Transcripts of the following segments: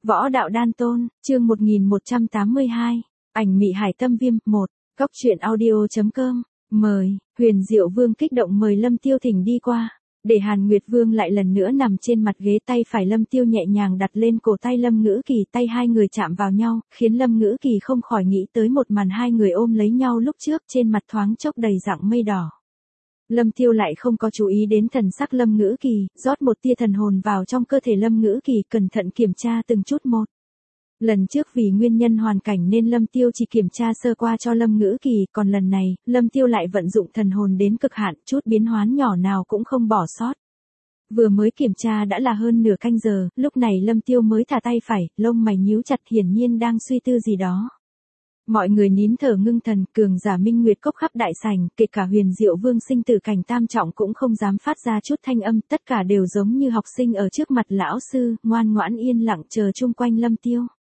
Võ đạo đan tôn, chương 1182, ảnh mị hải tâm viêm, 1, góc truyện audio.com, mời, Huyền Diệu Vương kích động mời Lâm Tiêu thỉnh đi qua, để Hàn Nguyệt Vương lại lần nữa nằm trên mặt ghế, tay phải Lâm Tiêu nhẹ nhàng đặt lên cổ tay Lâm Ngữ Kỳ, tay hai người chạm vào nhau, khiến Lâm Ngữ Kỳ không khỏi nghĩ tới một màn hai người ôm lấy nhau lúc trước, trên mặt thoáng chốc đầy dạng mây đỏ. Lâm Tiêu lại không có chú ý đến thần sắc Lâm Ngữ Kỳ, rót một tia thần hồn vào trong cơ thể Lâm Ngữ Kỳ, cẩn thận kiểm tra từng chút một. Lần trước vì nguyên nhân hoàn cảnh nên Lâm Tiêu chỉ kiểm tra sơ qua cho Lâm Ngữ Kỳ, còn lần này, Lâm Tiêu lại vận dụng thần hồn đến cực hạn, chút biến hóa nhỏ nào cũng không bỏ sót. Vừa mới kiểm tra đã là hơn nửa canh giờ, lúc này Lâm Tiêu mới thả tay phải, lông mày nhíu chặt, hiển nhiên đang suy tư gì đó. Mọi người nín thở ngưng thần, cường giả Minh Nguyệt Cốc khắp đại sảnh, kể cả Huyền Diệu Vương sinh tử cảnh tam trọng cũng không dám phát ra chút thanh âm, tất cả đều giống như học sinh ở trước mặt lão sư, ngoan ngoãn yên lặng chờ chung quanh Lâm Tiêu.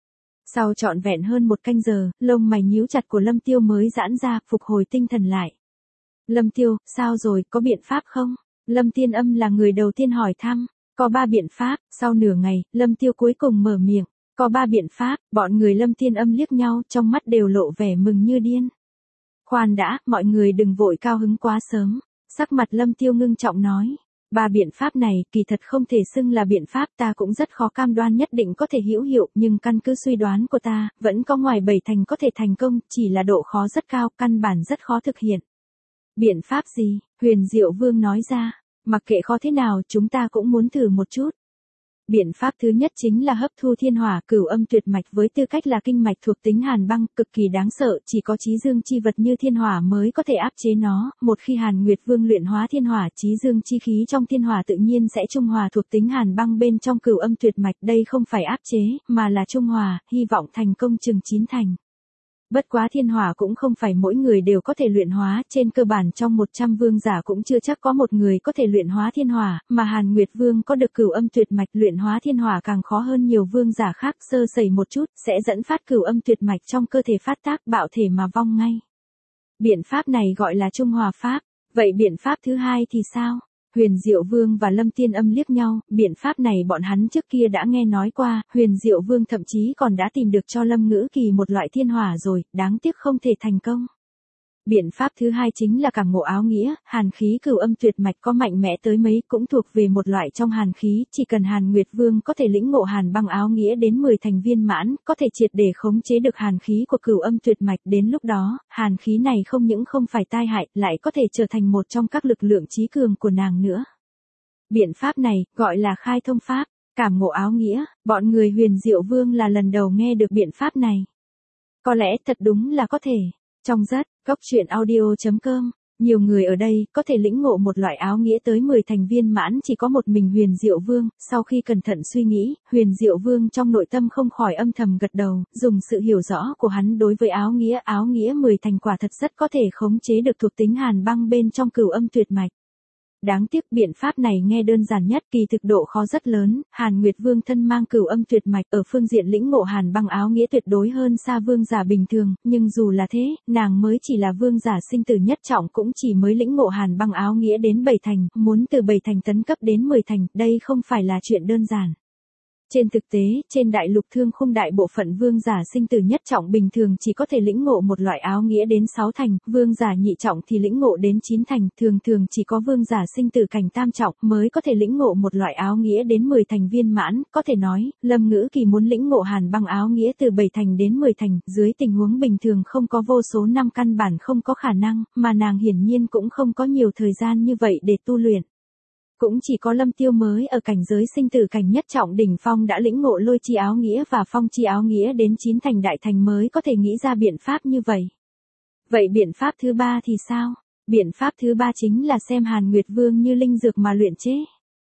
Sau trọn vẹn hơn một canh giờ, lông mày nhíu chặt của Lâm Tiêu mới giãn ra, phục hồi tinh thần lại. Lâm Tiêu, sao rồi, có biện pháp không? Lâm Tiên Âm là người đầu tiên hỏi thăm. Có 3 biện pháp. Sau nửa ngày, Lâm Tiêu cuối cùng mở miệng. Có 3 biện pháp. Bọn người Lâm Tiên Âm liếc nhau, trong mắt đều lộ vẻ mừng như điên. Khoan đã, mọi người đừng vội cao hứng quá sớm. Sắc mặt Lâm Tiêu ngưng trọng nói. 3 biện pháp này kỳ thật không thể xưng là biện pháp, ta cũng rất khó cam đoan nhất định có thể hữu hiệu, nhưng căn cứ suy đoán của ta, vẫn có ngoài 7 thành có thể thành công, chỉ là độ khó rất cao, căn bản rất khó thực hiện. Biện pháp gì? Huyền Diệu Vương nói ra. Mặc kệ khó thế nào, chúng ta cũng muốn thử một chút. Biện pháp thứ nhất chính là hấp thu thiên hỏa, cửu âm tuyệt mạch với tư cách là kinh mạch thuộc tính hàn băng, cực kỳ đáng sợ, chỉ có chí dương chi vật như thiên hỏa mới có thể áp chế nó, một khi Hàn Nguyệt Vương luyện hóa thiên hỏa, chí dương chi khí trong thiên hỏa tự nhiên sẽ trung hòa thuộc tính hàn băng bên trong cửu âm tuyệt mạch, đây không phải áp chế, mà là trung hòa, hy vọng thành công chừng 9 thành. Bất quá thiên hỏa cũng không phải mỗi người đều có thể luyện hóa, trên cơ bản trong 100 vương giả cũng chưa chắc có một người có thể luyện hóa thiên hỏa, mà Hàn Nguyệt Vương có được cửu âm tuyệt mạch, luyện hóa thiên hỏa càng khó hơn nhiều vương giả khác, sơ sẩy một chút, sẽ dẫn phát cửu âm tuyệt mạch trong cơ thể phát tác, bạo thể mà vong ngay. Biện pháp này gọi là trung hòa pháp. Vậy biện pháp thứ hai thì sao? Huyền Diệu Vương và Lâm Tiên Âm liếc nhau, biện pháp này bọn hắn trước kia đã nghe nói qua, Huyền Diệu Vương thậm chí còn đã tìm được cho Lâm Ngữ Kỳ một loại thiên hỏa rồi, đáng tiếc không thể thành công. Biện pháp thứ hai chính là cảm ngộ áo nghĩa, hàn khí cửu âm tuyệt mạch có mạnh mẽ tới mấy cũng thuộc về một loại trong hàn khí, chỉ cần Hàn Nguyệt Vương có thể lĩnh ngộ hàn băng áo nghĩa đến 10 thành viên mãn, có thể triệt để khống chế được hàn khí của cửu âm tuyệt mạch, đến lúc đó, hàn khí này không những không phải tai hại, lại có thể trở thành một trong các lực lượng chí cường của nàng nữa. Biện pháp này, gọi là khai thông pháp, cảm ngộ áo nghĩa, bọn người Huyền Diệu Vương là lần đầu nghe được biện pháp này. Có lẽ thật đúng là có thể. Trong góc truyện audio.com, nhiều người ở đây có thể lĩnh ngộ một loại áo nghĩa tới 10 thành viên mãn, chỉ có một mình Huyền Diệu Vương. Sau khi cẩn thận suy nghĩ, Huyền Diệu Vương trong nội tâm không khỏi âm thầm gật đầu, dùng sự hiểu rõ của hắn đối với áo nghĩa 10 thành quả thật rất có thể khống chế được thuộc tính hàn băng bên trong cửu âm tuyệt mạch. Đáng tiếc biện pháp này nghe đơn giản nhất, kỳ thực độ khó rất lớn, Hàn Nguyệt Vương thân mang cửu âm tuyệt mạch, ở phương diện lĩnh ngộ hàn băng áo nghĩa tuyệt đối hơn xa vương giả bình thường, nhưng dù là thế, nàng mới chỉ là vương giả sinh tử nhất trọng cũng chỉ mới lĩnh ngộ hàn băng áo nghĩa đến 7 thành, muốn từ 7 thành tấn cấp đến 10 thành, đây không phải là chuyện đơn giản. Trên thực tế, trên đại lục thương khung đại bộ phận vương giả sinh tử nhất trọng bình thường chỉ có thể lĩnh ngộ một loại áo nghĩa đến 6 thành, vương giả nhị trọng thì lĩnh ngộ đến 9 thành, thường chỉ có vương giả sinh tử cảnh tam trọng mới có thể lĩnh ngộ một loại áo nghĩa đến 10 thành viên mãn, có thể nói, Lâm Ngữ Kỳ muốn lĩnh ngộ hàn băng áo nghĩa từ 7 thành đến 10 thành, dưới tình huống bình thường không có vô số năm căn bản không có khả năng, mà nàng hiển nhiên cũng không có nhiều thời gian như vậy để tu luyện. Cũng chỉ có Lâm Tiêu mới ở cảnh giới sinh tử cảnh nhất trọng đỉnh phong đã lĩnh ngộ lôi chi áo nghĩa và phong chi áo nghĩa đến 9 thành đại thành mới có thể nghĩ ra biện pháp như vậy. Vậy biện pháp thứ ba thì sao? Biện pháp thứ ba chính là xem Hàn Nguyệt Vương như linh dược mà luyện chế.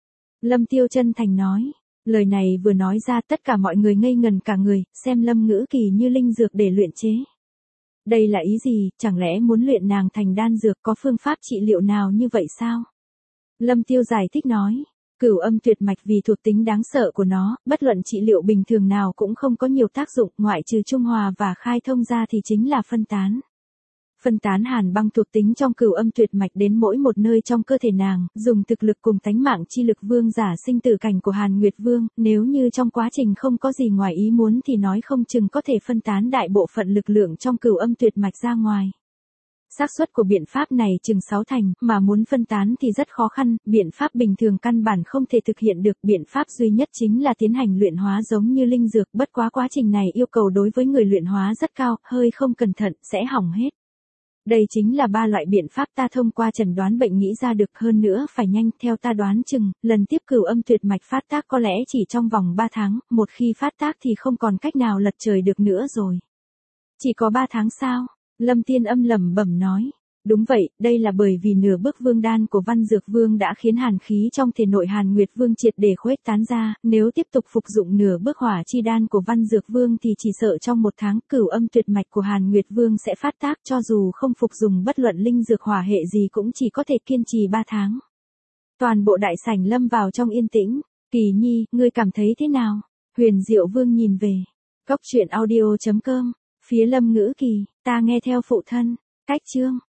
Lâm Tiêu chân thành nói. Lời này vừa nói ra tất cả mọi người ngây ngần cả người, xem Lâm Ngữ Kỳ như linh dược để luyện chế. Đây là ý gì, chẳng lẽ muốn luyện nàng thành đan dược, có phương pháp trị liệu nào như vậy sao? Lâm Tiêu giải thích nói, cửu âm tuyệt mạch vì thuộc tính đáng sợ của nó, bất luận trị liệu bình thường nào cũng không có nhiều tác dụng, ngoại trừ trung hòa và khai thông ra thì chính là phân tán. Phân tán hàn băng thuộc tính trong cửu âm tuyệt mạch đến mỗi một nơi trong cơ thể nàng, dùng thực lực cùng tánh mạng chi lực vương giả sinh tử cảnh của Hàn Nguyệt Vương, nếu như trong quá trình không có gì ngoài ý muốn thì nói không chừng có thể phân tán đại bộ phận lực lượng trong cửu âm tuyệt mạch ra ngoài. Xác suất của biện pháp này chừng 6 thành, mà muốn phân tán thì rất khó khăn, biện pháp bình thường căn bản không thể thực hiện được, biện pháp duy nhất chính là tiến hành luyện hóa giống như linh dược, bất quá quá trình này yêu cầu đối với người luyện hóa rất cao, hơi không cẩn thận sẽ hỏng hết. Đây chính là 3 loại biện pháp ta thông qua chẩn đoán bệnh nghĩ ra được, hơn nữa phải nhanh, theo ta đoán chừng, lần tiếp cửu âm tuyệt mạch phát tác có lẽ chỉ trong vòng 3 tháng, một khi phát tác thì không còn cách nào lật trời được nữa rồi. Chỉ có 3 tháng sao? Lâm Tiên Âm lẩm bẩm nói. Đúng vậy, đây là bởi vì nửa bước vương đan của Văn Dược Vương đã khiến hàn khí trong thể nội Hàn Nguyệt Vương triệt để khuếch tán ra, nếu tiếp tục phục dụng nửa bước hỏa chi đan của Văn Dược Vương thì chỉ sợ trong 1 tháng cửu âm tuyệt mạch của Hàn Nguyệt Vương sẽ phát tác, cho dù không phục dùng bất luận linh dược hỏa hệ gì cũng chỉ có thể kiên trì 3 tháng. Toàn bộ đại sảnh lâm vào trong yên tĩnh. Kỳ Nhi, ngươi cảm thấy thế nào? Huyền Diệu Vương nhìn về. Cốc truyện audio.com. Phía Lâm Ngữ Kỳ, ta nghe theo phụ thân. Cách chương.